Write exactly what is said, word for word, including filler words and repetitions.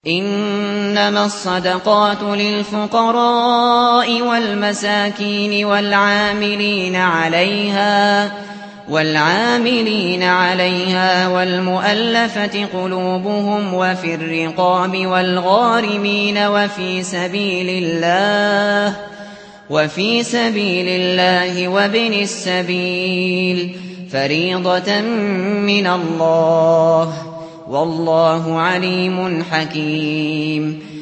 إنما الصدقات للفقراء والمساكين والعاملين عليها والعاملين عليها والمؤلفة قلوبهم وفي الرقاب والغارمين وفي سبيل الله وفي سبيل الله وابن السبيل فريضة من الله والله عليم حكيم